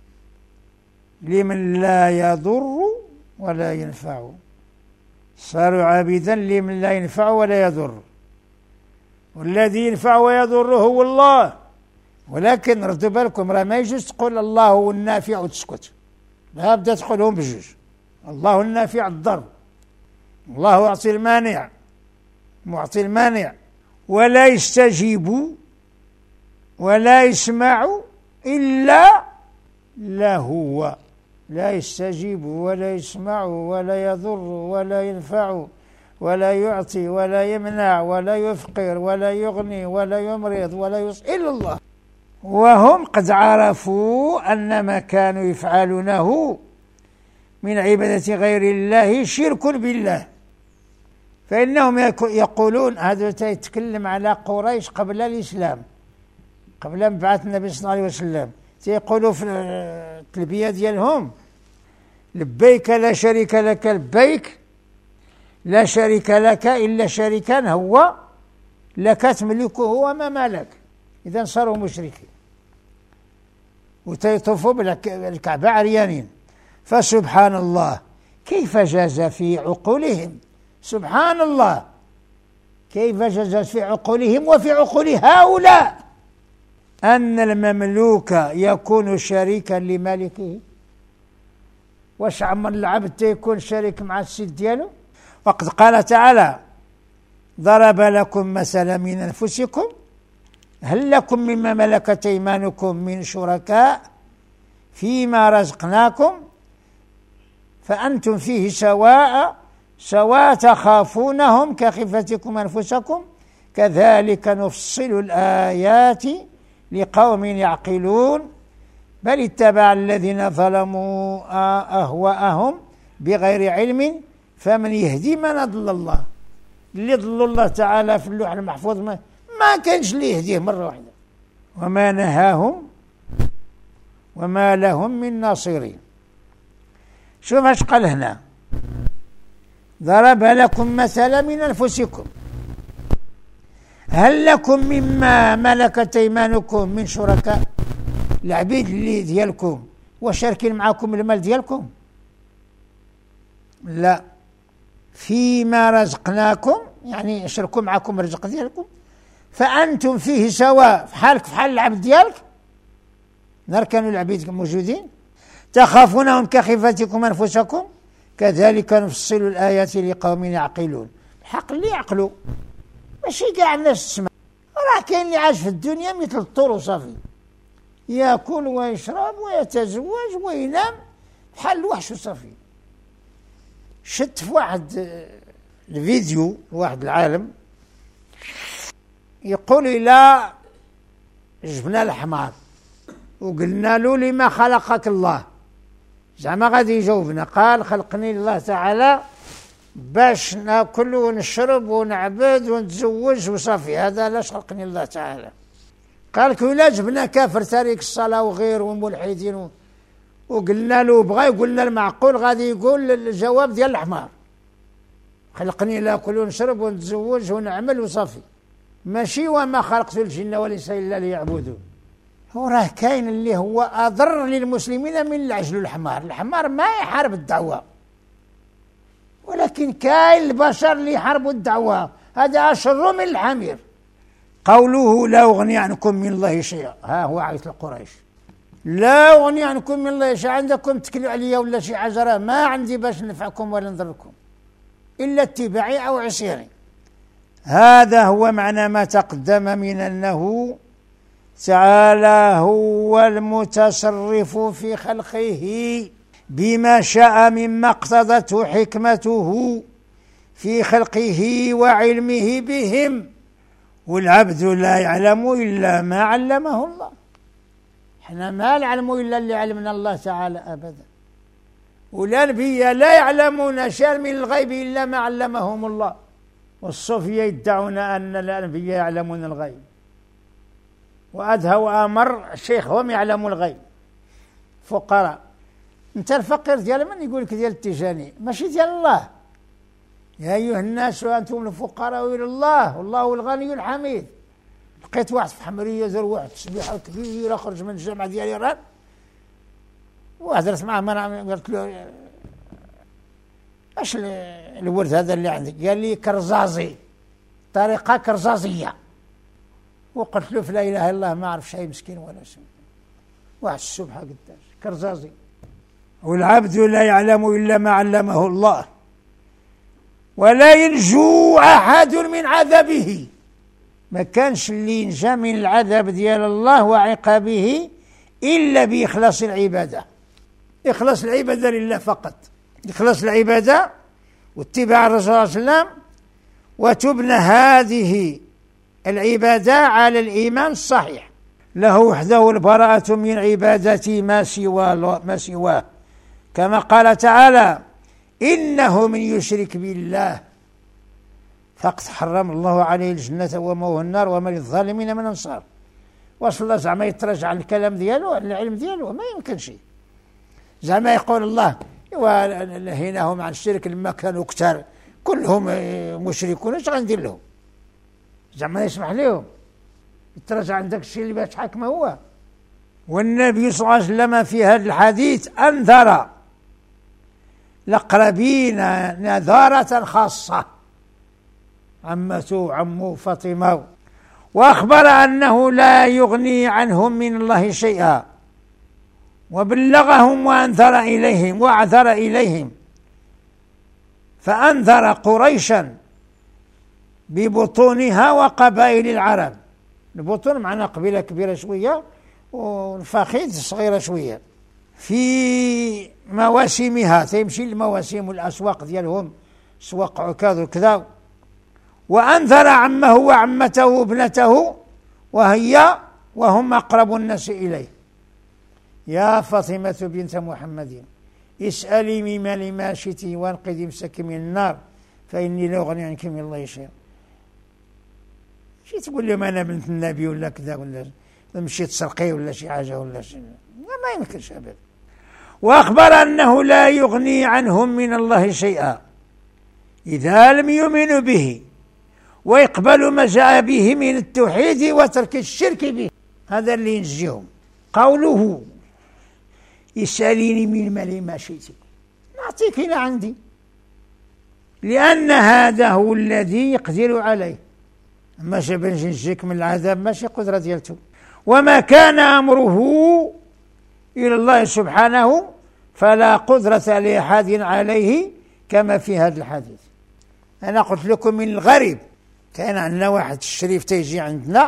لمن لا يضر ولا ينفع، صاروا عبيدا لمن لا ينفع ولا يضر، والذي ينفع ويضر هو الله. ولكن ردوا بالكم، راه ما يجوز تقول الله هو النافع وتسكت، لا بدا تقولهم بجوج، الله النافع الضر، الله يعطي المانع معطي المانع. ولا يستجيب ولا يسمع إلا له، لا يستجيب ولا يسمع ولا يضر ولا ينفع ولا يعطي ولا يمنع ولا يفقر ولا يغني ولا يمرض ولا يص إلا الله. وهم قد عرفوا أن ما كانوا يفعلونه من عبادة غير الله شرك بالله، فإنهم يقولون، هذا يتكلم على قريش قبل الإسلام، قبل مبعث النبي صلى الله عليه وسلم، يقولوا في التلبية ديالهم: لبيك لا شريك لك لبيك، لا شريك لك إلا شريكا هو لك تملكه وما مالك. إذا صاروا مشركين وتيطوفوا بالكعبة عريانين. فسبحان الله كيف جاز في عقولهم، سبحان الله كيف جاز في عقولهم وفي عقول هؤلاء أن المملوك يكون شريكا لمالكه. واش عمر العبد يكون شريك مع السيد ديالو؟ وقد قال تعالى: ضرب لكم مثلا من أنفسكم هل لكم مما ملكت أيمانكم من شركاء فيما رزقناكم فأنتم فيه سواء سواء تخافونهم كخفتكم أنفسكم كذلك نفصل الآيات لقوم يعقلون بل اتبع الذين ظلموا أهواءهم بغير علم فمن يهدي من أضل الله. اللي ضل الله تعالى في اللوح المحفوظ ما, ما كانش اللي يهديه مرة واحدة. وما نهاهم وما لهم من ناصرين. شوف اش قال هنا: ضرب لكم مثلا من أنفسكم هل لكم مما ملكت أيمانكم من شركاء، العبيد اللي ديالكم وشاركين معكم المال ديالكم؟ لا. فيما رزقناكم يعني شاركوا معكم الرزق ديالكم فأنتم فيه سواء، في حالك في حال العبد ديالك، نار كانوا العبيد موجودين، تخافونهم كخيفتكم أنفسكم كذلك نفصل الآيات لقوم يعقلون. الحق اللي يعقلوا، ماشي كاع الناس تسمع. راه كاين اللي عاش في الدنيا مثل الطور وصافي، ياكل ويشرب ويتزوج وينام بحال الوحش وصافي. شت في واحد الفيديو واحد العالم يقول: إلا جبنا الحمار وقلنا له لما خلقك الله، زعما غادي يجاوبنا. قال: خلقني الله تعالى باش ناكل ونشرب ونعبد ونتزوج وصافي، هذا لاش خلقني الله تعالى. قال لك: ولا جبنا كافر تارك الصلاة وغير وملحدين وقلنا له بغى يقول لنا المعقول، غادي يقول الجواب ديال الحمار: خلقني ناكل ونشرب ونتزوج ونعمل وصافي، ماشي وما خلقت الجن والانس الا ليعبدون. وراه كاين اللي هو اضر للمسلمين من العجل الحمار. الحمار ما يحارب الدعوه، ولكن كاين البشر اللي يحاربوا الدعوه، هذا اشر من الحمير. قوله: لا أغني عنكم من الله شيئا، ها هو عيط لقريش: لا أغني عنكم من الله شيئا، عندكم تكلوا عليا ولا شي عجرة، ما عندي باش نفعكم ولا نضركم إلا اتباعي أو عصياني. هذا هو معنى ما تقدم من أنه تعالى هو المتصرف في خلقه بما شاء مما اقتضته حكمته في خلقه وعلمه بهم، والعبد لا يعلم إلا ما علمه الله. احنا ما نعلم إلا اللي علمنا الله تعالى أبدا، والأنبياء لا يعلمون شيئا من الغيب إلا ما علمهم الله. والصوفية يدعون أن الأنبياء يعلمون الغيب، وأدهى وأمر الشيخ هم يعلمون الغيب. فقراء. انت الفقير ديال من؟ يقول لك ديال التجاني، ماشي ديال الله. يا أيها الناس وأنتم الفقراء إلى الله والله هو الغني الحميد. لقيت واحد في حمرية دار واحد تسبيحة كبيرة خرج من الجامعة ديال إيران، وهدرت معاه قلت له: اش الورد هذا اللي عندك؟ قال لي: كرزازي، طريقة كرزازية. وقلت له: في لا إله إلا الله ما أعرف شيء، مسكين ولا شيء، واحد السبحة قداش كرزازي. والعبد لا يعلم إلا ما علمه الله ولا ينجو أحد من عذابه. ما كانش اللي ينجى من العذاب ديال الله وعقابه إلا بإخلاص العبادة. إخلاص العبادة لله فقط، إخلاص العبادة واتباع الرسول صلى الله عليه وسلم، وتبنى هذه العبادة على الإيمان الصحيح له وحده البراءة من عبادة ما سوى ما سواه، كما قال تعالى: إنه من يشرك بالله فقد حرم الله عليه الجنة وموه النار وما للظالمين من أنصار. واش الله زعما يتراجع عن الكلام ديالو على العلم ديالو؟ ما يمكنش. زعما يقول الله ونهيناهم عن الشرك لما كانوا كتار كلهم مشركون، اش غندير لهم؟ زعما يسمح لهم يتراجع عن ذاك الشيء اللي باش حاكمه هو. والنبي صلى الله عليه وسلم في هذا الحديث أنذر الأقربين نذارة خاصة، عمته وعمه فاطمة، وأخبر أنه لا يغني عنهم من الله شيئا، وبلغهم وأنذر إليهم وأعذر إليهم. فأنذر قريشا ببطونها وقبائل العرب. البطون معنا قبيلة كبيرة شوية والفخذ صغيرة شوية. في مواسمها تيمشي المواسم والأسواق ديالهم، سواق عكاظ وكذا. وأنذر عمه وعمته وابنته وهي وهم أقرب الناس إليه: يا فاطمة بنت محمد اسألي من مال ما شئت وانقذي نفسك من النار فإني لا أغني عنك من الله شيئا. شي تقول لهم أنا بنت النبي ولا كذا ولا مشيت تسرقي ولا شي حاجة ولا شيء، ما يمكنش أبدا. وأخبر أنه لا يغني عنهم من الله شيئا إذا لم يؤمنوا به ويقبلوا ما جاء به من التوحيد وترك الشرك به. هذا اللي ينجيهم. قوله اسأليني من المال ما شئت، نعطيك هنا عندي، لأن هذا هو الذي يقدر عليه. أما باش نجيك من العذاب ماشي قدرة ديالته. وما كان أمره إلى الله سبحانه فلا قدرة لأحد عليه، كما في هذا الحديث. أنا قلت لكم من الغريب، كان عندنا واحد الشريف تيجي عندنا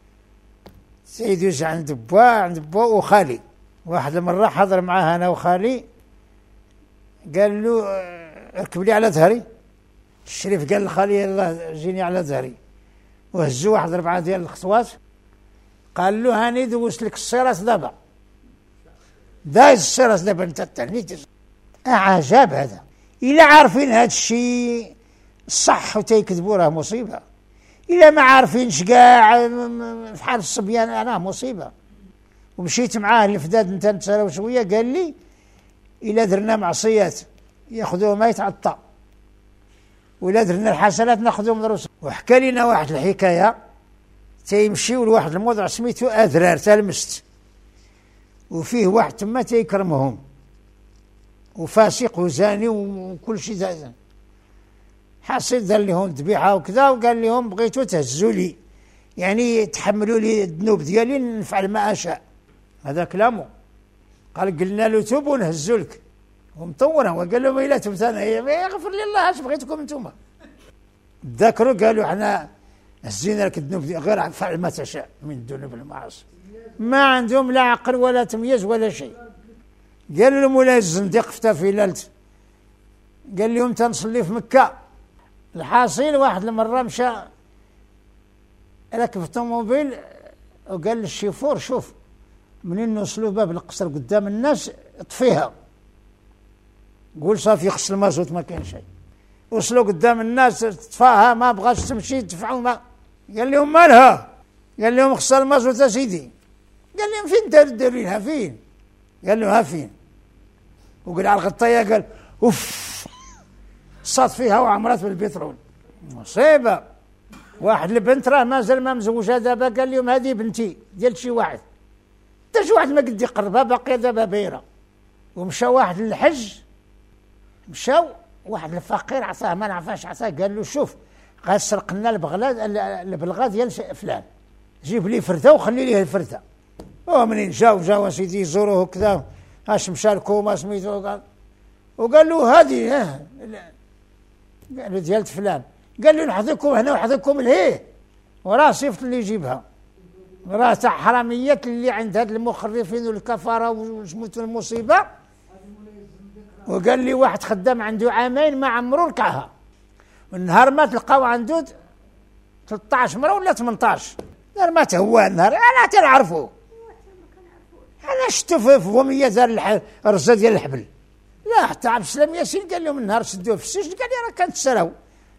سيدوز عند بوا عند بوا وخالي. واحد المرة حضر معاه أنا وخالي، قال له اركب لي على ظهري. الشريف قال لخالي يلا جيني على ظهري، وهزوا واحد ربعة ديال الخطوات، قال له هاني دوز لك الصراط دابا، دايز الصراط دابا انت تعنيت. عجب هذا. إلا عارفين هذا الشيء صح وتيكذبوا راه مصيبة. إلا ما عارفينش كاع في حال الصبيان أنا مصيبة. ومشيت معاه الفداد انت نتسالوا شوية، قال لي إلا درنا معصيات ياخذوه ما يتعطى، وإلا درنا الحسنات ناخذوه من رسول. وحكى لنا واحد الحكاية، تيمشيو لواحد الموضع سميتو أذرار تلمست، وفيه واحد تما تيكرمهم وفاسق وزاني وكل شيء زازن. حاصل دار لهم ذبيحة وكذا، وقال لهم بغيتوا تهزوا لي، يعني تحملوا لي الذنوب ديالي نفعل ما أشاء. هذا كلامه. قال قلنا له توب ونهزوا لك ومطورة. وقال لهم إلا تبت أنا يغفر لي الله، اش بغيتكم انتم؟ تذكروا قالوا احنا هزينا لك الذنوب غير فعل ما تشاء من الذنوب المعاصي. ما عندهم لا عقل ولا تمييز ولا شيء. قال لهم مولاي الزنديق فتا في ليلت، قال لهم تنصلي في مكة. الحاصل واحد المرة مشى ركب طوموبيل وقال للشيفور شوف منين نوصلوا باب القصر قدام الناس اطفيها، قول صافي خص المازوت ما كاين شيء. وصلوا قدام الناس طفاها، ما بغاش تمشي تدفعوا ما. قال لهم مالها؟ قال لهم خص المازوت سيدي. قال لهم فين دار دارينها فين؟ قال له ها فين؟ وقال على الغطايه قال اوف صات فيها وعمرت بالبترول. مصيبه. واحد البنت راه مازال ما مزوجها دابا، قال لهم هذه بنتي ديال شي واحد، حتى شي واحد ما قد يقربها، باقيه دابا بايره. ومشى واحد للحج، مشاو واحد الفقير عطاه ما نعرفاش عطاه، قال له شوف غاسرق لنا البغله البلغه ديال فلان، جيب لي فرده وخلي ليه الفرده. ومنين جاو جاو سيدي يزوروه كذا، اش مشى لكم ما سميتو، قال وقال له هذه ها قال له ديال فلان، قال له نحذكم هنا ونحذكم لهيه، وراه صيفط اللي يجيبها، راه تاع حراميات اللي عند هاد المخرفين والكفاره وسميتو المصيبه. وقال لي واحد خدام عنده عامين ما عمرو ركعها، والنهار ما تلقاو عنده ثلاثة عشر مره ولا ثمانية عشر. نهار ما هو النهار انا تنعرفو، انا شفتو في فمية دار الرزه ديال الحبل. لا حتى عبد السلام ياسين قال لهم النهار سدوه في السجن، قال لي راه كانت تسراو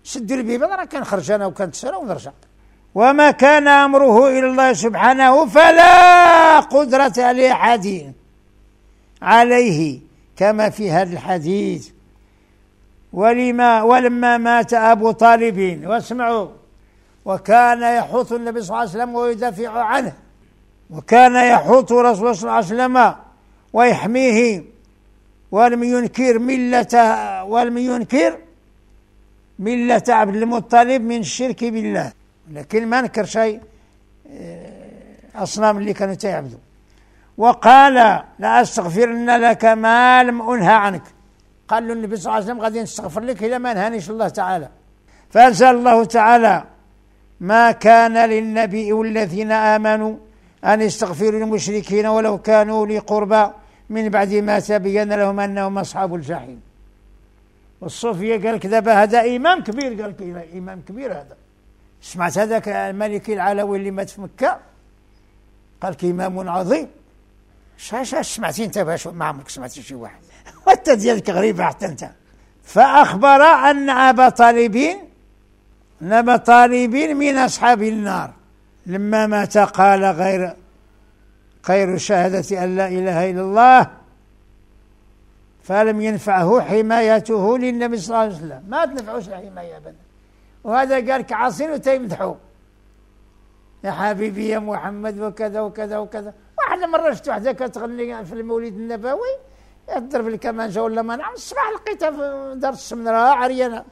سدوا البيبان راه كنخرج انا وكنتسرى ونرجع. وما كان امره الى الله سبحانه فلا قدرة لاحد عليه كما في هذا الحديث. ولما ولما مات ابو طالب واسمعوا، وكان يحوط النبي صلى الله عليه وسلم ويدافع عنه، وكان يحوط رسول الله صلى الله عليه وسلم ويحميه، ولم ينكر ملة ولم ينكر ملة عبد المطلب من الشرك بالله، لكن ما نكر شيء أصنام اللي كانوا تعبدوا. وقال لا أستغفرن لك ما لم أنهى عنك، قال له النبي صلى الله عليه وسلم غادي نستغفر لك إلى ما نهانيش الله تعالى. فأنزل الله تعالى ما كان للنبي والذين آمنوا أن يستغفروا للمشركين ولو كانوا أولي قربى من بعد ما تبين لهم أنهم أصحاب الجحيم. والصوفية قال لك دابا هذا إمام كبير، قال لك إمام كبير هذا. سمعت هذاك الملك العلوي اللي مات في مكة قال لك إمام عظيم. شاش سمعتي انت باش ما عمرك سمعتي شي واحد وانت ديالك غريبة حتى انت. فأخبر أن أبا طالبين أن أبا طالبين من أصحاب النار لما مات قال غير خير شهادة أن لا إله إلا الله، فلم ينفعه حمايته للنبي صلى الله عليه وسلم، ما تنفعوش الحماية أبدا. وهذا قال كعاصين وتيمدحوه يا حبيبي يا محمد وكذا وكذا وكذا. واحد مرة شفت واحدة كتغني في المولد النبوي تضرب الكمانجة ولا ما نعم، الصباح لقيتها في دار السمنرة عريانة.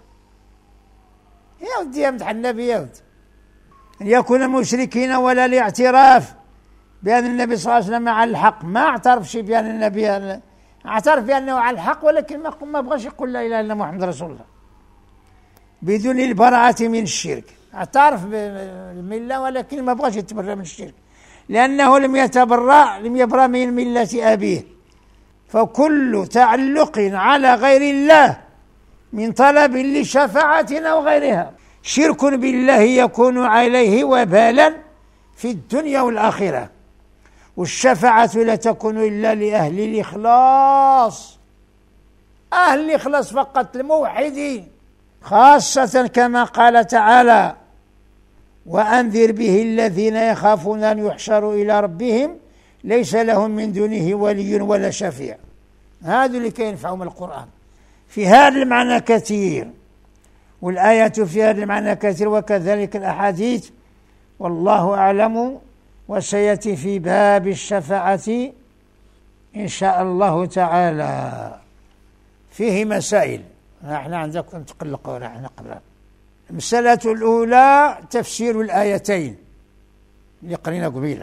يا ودي يمدح النبي يا ودي. أن يكون مشركين ولا لاعتراف بأن النبي صلى الله عليه وسلم على الحق، ما اعترفش بأن النبي، اعترف بأنه على الحق ولكن ما بغاش يقول لا إله إلا محمد رسول الله بدون البراءة من الشرك. اعترف بالملة ولكن ما بغاش يتبرأ من الشرك، لأنه لم يتبرأ لم يبرأ من ملة أبيه. فكل تعلق على غير الله من طلب لشفاعة أو غيرها شرك بالله يكون عليه وبالا في الدنيا والآخرة. والشفاعة لا تكون إلا لأهل الإخلاص، أهل الإخلاص فقط، الموحدين خاصة، كما قال تعالى وأنذر به الذين يخافون أن يحشروا إلى ربهم ليس لهم من دونه ولي ولا شفيع. هذا اللي كينفعهم القرآن. في هذا المعنى كثير، والآيات في هذا المعنى كثير، وكذلك الأحاديث، والله أعلم. وسيأتي في باب الشفاعة إن شاء الله تعالى فيه مسائل. نحن عندكم تقلقوا نحن قبل. المسألة الأولى تفسير الآيتين اللي قرينا قبيلة.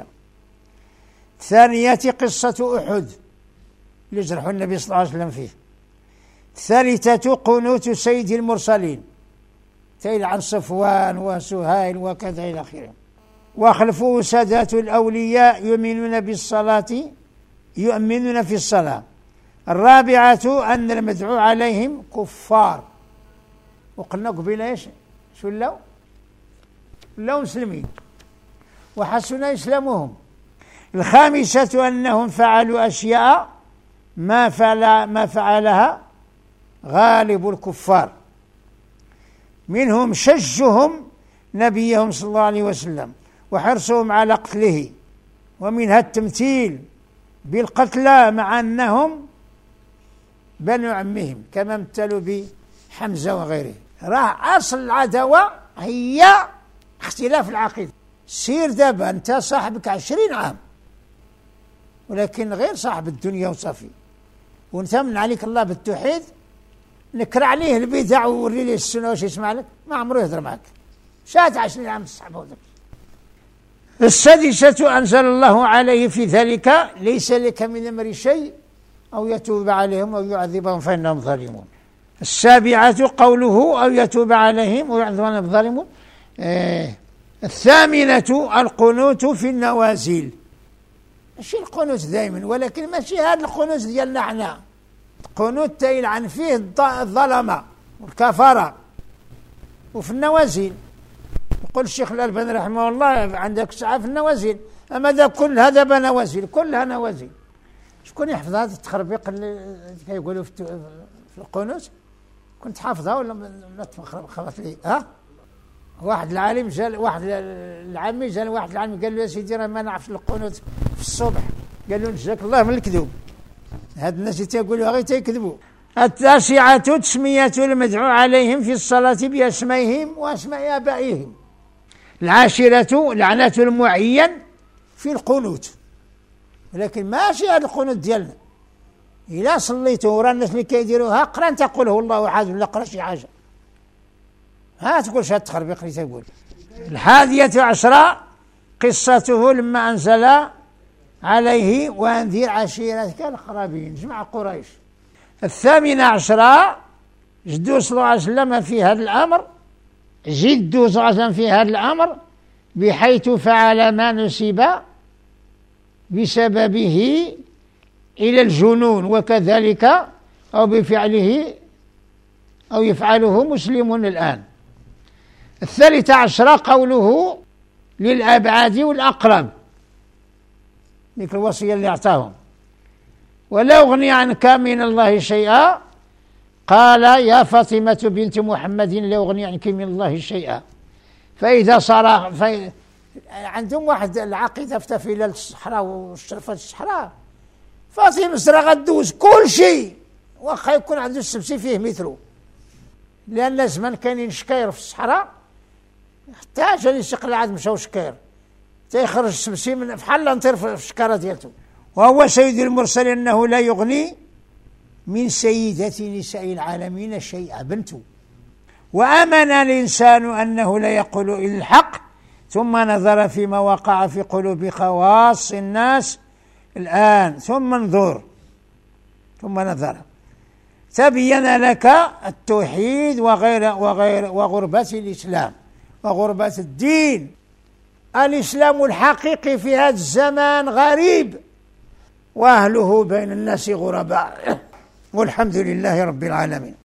الثانية قصة أحد اللي جرحوا النبي صلى الله عليه وسلم فيه. الثالثة قنوت سيد المرسلين تيل عن صفوان وسهيل وكذا إلى آخره. وخلفه سادات الأولياء يؤمنون بالصلاة يؤمنون في الصلاة. الرابعة أن المدعو عليهم كفار، وقلنا قبيلة إيش شو لو لو مسلمين وحسن إسلامهم. الخامسة أنهم فعلوا أشياء ما فعل ما فعلها غالب الكفار، منهم شجهم نبيهم صلى الله عليه وسلم وحرصهم على قتله، ومنها التمثيل بالقتلى مع أنهم بنو عمهم كما مثلوا بحمزة وغيره. راه أصل العداوة هي اختلاف العقيدة. سير دابا أنت صاحبك عشرين عام ولكن غير صاحب الدنيا وصافي، ونثمن عليك الله بالتوحيد، نكر عليه البدع ووري ليه السنة واش يسمع لك، ما عمره يهضر معك. شات عشرين عام الصحابة وذاك. السادسة أنزل الله عليه في ذلك ليس لك من أمر شيء أو يتوب عليهم أو يعذبهم فإنهم ظالمون. السابعة قوله أو يتوب عليهم ويعذبهم الظالمون. آه. الثامنة القنوت في النوازل، ماشي القنوت دائما، ولكن ماشي هذا القنوت ديالنا حنا، القنوت تيلعن فيه الظلمة والكفرة. وفي النوازل يقول الشيخ الألباني رحمه الله عندك ساعة في النوازل، أما ذا كل هذا بنوازل كلها نوازل. شكون يحفظ هذا التخربيق اللي كيقولوا في القنوت؟ كنت حافظها ولا لا تخبط لي؟ ها واحد العالم جال واحد العامي جال واحد العالم قال له يا سيدي راه ما نعرفش القنوت في الصبح. قال له نجاك الله من الكذوب، هاد الناس تيقولوا غير تيكذبوا. التاسعة تسمية المدعو عليهم في الصلاة بأسمائهم وأسماء آبائهم. العاشرة لعنة المعين في القنوت، ولكن ماشي هذا القنوت ديالنا. إلا صليتوا ورا الناس اللي كيديروها قرا انت قول هو الله احد ولا قرا شي حاجه، ها تقولش هاد التخربيق اللي تقول. الحادية عشرة قصته لما أنزل عليه وأنذر عشيرتك الأقربين، جمع قريش. الثامنة عشرة جدو صلى الله عليه وسلم في هذا الأمر، جدو صلى الله عليه وسلم في هذا الأمر بحيث فعل ما نسب بسببه إلى الجنون، وكذلك أو بفعله أو يفعله مسلمون الآن. الثالثة عشرة قوله للأبعاد والأقرب، ذيك الوصية اللي أعطاهم، ولا أغني عنك من الله شيئا، قال يا فاطمة بنت محمد لا أغني عنك من الله شيئا. فإذا صار في عندهم واحد العقيدة في تفيلة الصحراء والشرفة الصحراء، فاطمة سرا غدوز كل شيء واخا يكون عنده السبسي فيه مثله، لأن زمان كاينين شكاير في الصحراء حتى جاني الشقل عاد مشاو شكاير تيخرج السبسي من بحال نطير في الشكارة ديالته. وهو سيد المرسلين أنه لا يغني من سيدة نساء العالمين شيئا بنته. وآمن الإنسان أنه لا يقول إلا الحق، ثم نظر فيما وقع في قلوب خواص الناس الآن، ثم انظر ثم نظر تبين لك التوحيد وغير وغير وغربة الإسلام وغربة الدين. الإسلام الحقيقي في هذا الزمان غريب، وأهله بين الناس غرباء، والحمد لله رب العالمين.